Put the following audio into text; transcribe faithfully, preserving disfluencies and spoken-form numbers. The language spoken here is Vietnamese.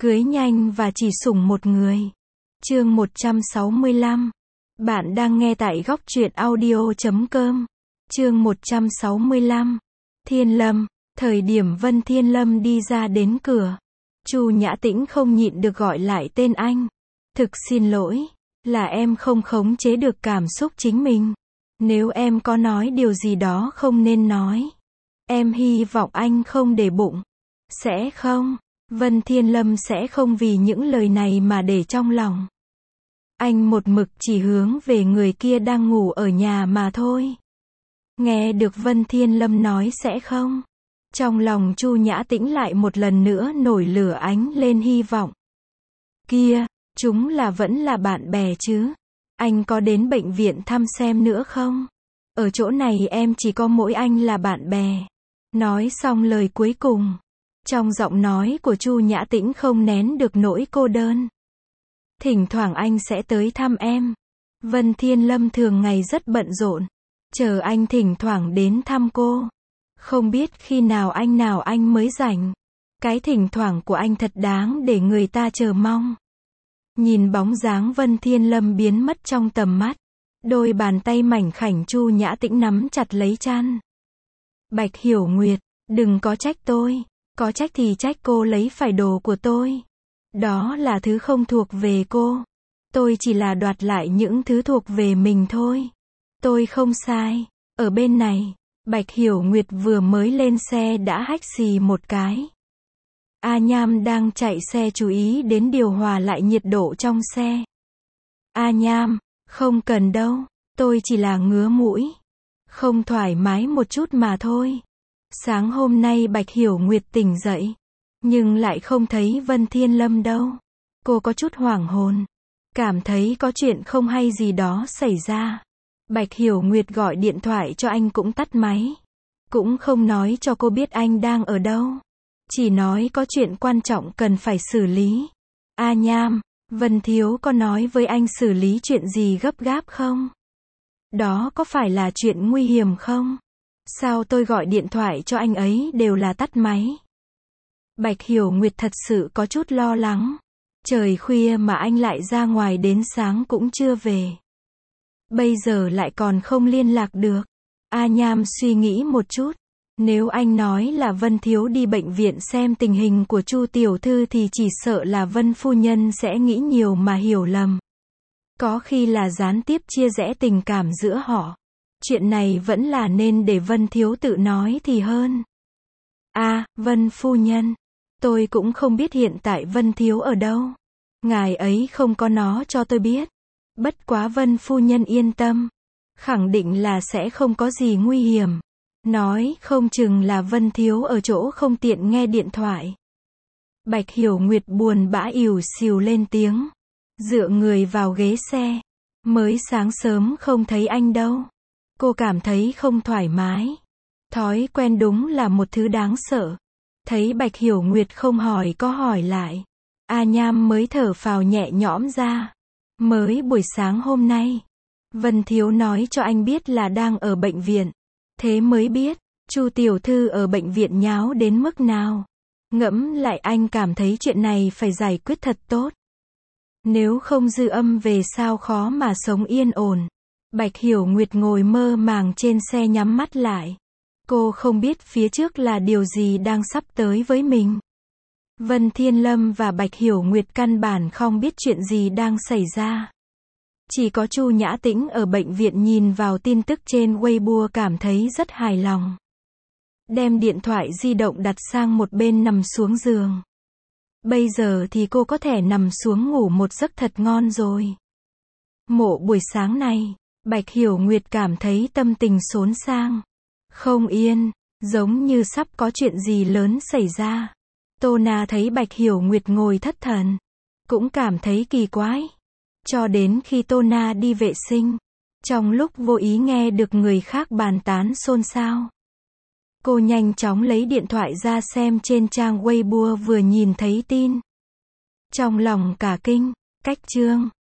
Cưới nhanh và chỉ sủng một người. Chương một trăm sáu mươi lăm. Bạn đang nghe tại góc truyện audio chấm com. Chương một trăm sáu mươi lăm. Thiên Lâm. Thời điểm Vân Thiên Lâm đi ra đến cửa, Chu Nhã Tĩnh không nhịn được gọi lại tên anh. Thực xin lỗi, là em không khống chế được cảm xúc chính mình. Nếu em có nói điều gì đó không nên nói, em hy vọng anh không để bụng. Sẽ không. Vân Thiên Lâm sẽ không vì những lời này mà để trong lòng. Anh một mực chỉ hướng về người kia đang ngủ ở nhà mà thôi. Nghe được Vân Thiên Lâm nói sẽ không, trong lòng Chu Nhã Tĩnh lại một lần nữa nổi lửa ánh lên hy vọng. Kia, chúng là vẫn là bạn bè chứ? Anh có đến bệnh viện thăm xem nữa không? Ở chỗ này em chỉ có mỗi anh là bạn bè. Nói xong lời cuối cùng, trong giọng nói của Chu Nhã Tĩnh không nén được nỗi cô đơn. Thỉnh thoảng anh sẽ tới thăm em. Vân Thiên Lâm thường ngày rất bận rộn, chờ anh thỉnh thoảng đến thăm cô. Không biết khi nào anh nào anh mới rảnh. Cái thỉnh thoảng của anh thật đáng để người ta chờ mong. Nhìn bóng dáng Vân Thiên Lâm biến mất trong tầm mắt, đôi bàn tay mảnh khảnh Chu Nhã Tĩnh nắm chặt lấy chăn. Bạch Hiểu Nguyệt, đừng có trách tôi. Có trách thì trách cô lấy phải đồ của tôi. Đó là thứ không thuộc về cô. Tôi chỉ là đoạt lại những thứ thuộc về mình thôi. Tôi không sai. Ở bên này, Bạch Hiểu Nguyệt vừa mới lên xe đã hách xì một cái. A Nham đang chạy xe chú ý đến điều hòa lại nhiệt độ trong xe. A Nham, không cần đâu. Tôi chỉ là ngứa mũi. Không thoải mái một chút mà thôi. Sáng hôm nay Bạch Hiểu Nguyệt tỉnh dậy, nhưng lại không thấy Vân Thiên Lâm đâu. Cô có chút hoảng hồn, cảm thấy có chuyện không hay gì đó xảy ra. Bạch Hiểu Nguyệt gọi điện thoại cho anh cũng tắt máy. Cũng không nói cho cô biết anh đang ở đâu. Chỉ nói có chuyện quan trọng cần phải xử lý. A Nham, Vân Thiếu có nói với anh xử lý chuyện gì gấp gáp không? Đó có phải là chuyện nguy hiểm không? Sao tôi gọi điện thoại cho anh ấy đều là tắt máy? Bạch Hiểu Nguyệt thật sự có chút lo lắng. Trời khuya mà anh lại ra ngoài đến sáng cũng chưa về. Bây giờ lại còn không liên lạc được. A Nham suy nghĩ một chút. Nếu anh nói là Vân Thiếu đi bệnh viện xem tình hình của Chu tiểu thư thì chỉ sợ là Vân phu nhân sẽ nghĩ nhiều mà hiểu lầm. Có khi là gián tiếp chia rẽ tình cảm giữa họ. Chuyện này vẫn là nên để Vân Thiếu tự nói thì hơn. À, Vân phu nhân. Tôi cũng không biết hiện tại Vân Thiếu ở đâu. Ngài ấy không có nói cho tôi biết. Bất quá Vân phu nhân yên tâm. Khẳng định là sẽ không có gì nguy hiểm. Nói không chừng là Vân Thiếu ở chỗ không tiện nghe điện thoại. Bạch Hiểu Nguyệt buồn bã ỉu xìu lên tiếng. Dựa người vào ghế xe. Mới sáng sớm không thấy anh đâu. Cô cảm thấy không thoải mái. Thói quen đúng là một thứ đáng sợ. Thấy Bạch Hiểu Nguyệt không hỏi có hỏi lại. A Nham mới thở phào nhẹ nhõm ra. Mới buổi sáng hôm nay, Vân Thiếu nói cho anh biết là đang ở bệnh viện. Thế mới biết, Chu tiểu thư ở bệnh viện nháo đến mức nào. Ngẫm lại anh cảm thấy chuyện này phải giải quyết thật tốt. Nếu không dư âm về sao khó mà sống yên ổn. Bạch Hiểu Nguyệt ngồi mơ màng trên xe nhắm mắt lại. Cô không biết phía trước là điều gì đang sắp tới với mình. Vân Thiên Lâm và Bạch Hiểu Nguyệt căn bản không biết chuyện gì đang xảy ra. Chỉ có Chu Nhã Tĩnh ở bệnh viện nhìn vào tin tức trên Weibo cảm thấy rất hài lòng. Đem điện thoại di động đặt sang một bên nằm xuống giường. Bây giờ thì cô có thể nằm xuống ngủ một giấc thật ngon rồi. Mộ buổi sáng này, Bạch Hiểu Nguyệt cảm thấy tâm tình xốn sang, không yên, giống như sắp có chuyện gì lớn xảy ra. Tô Na thấy Bạch Hiểu Nguyệt ngồi thất thần, cũng cảm thấy kỳ quái. Cho đến khi Tô Na đi vệ sinh, trong lúc vô ý nghe được người khác bàn tán xôn xao. Cô nhanh chóng lấy điện thoại ra xem trên trang Weibo vừa nhìn thấy tin. Trong lòng cả kinh, cách chương.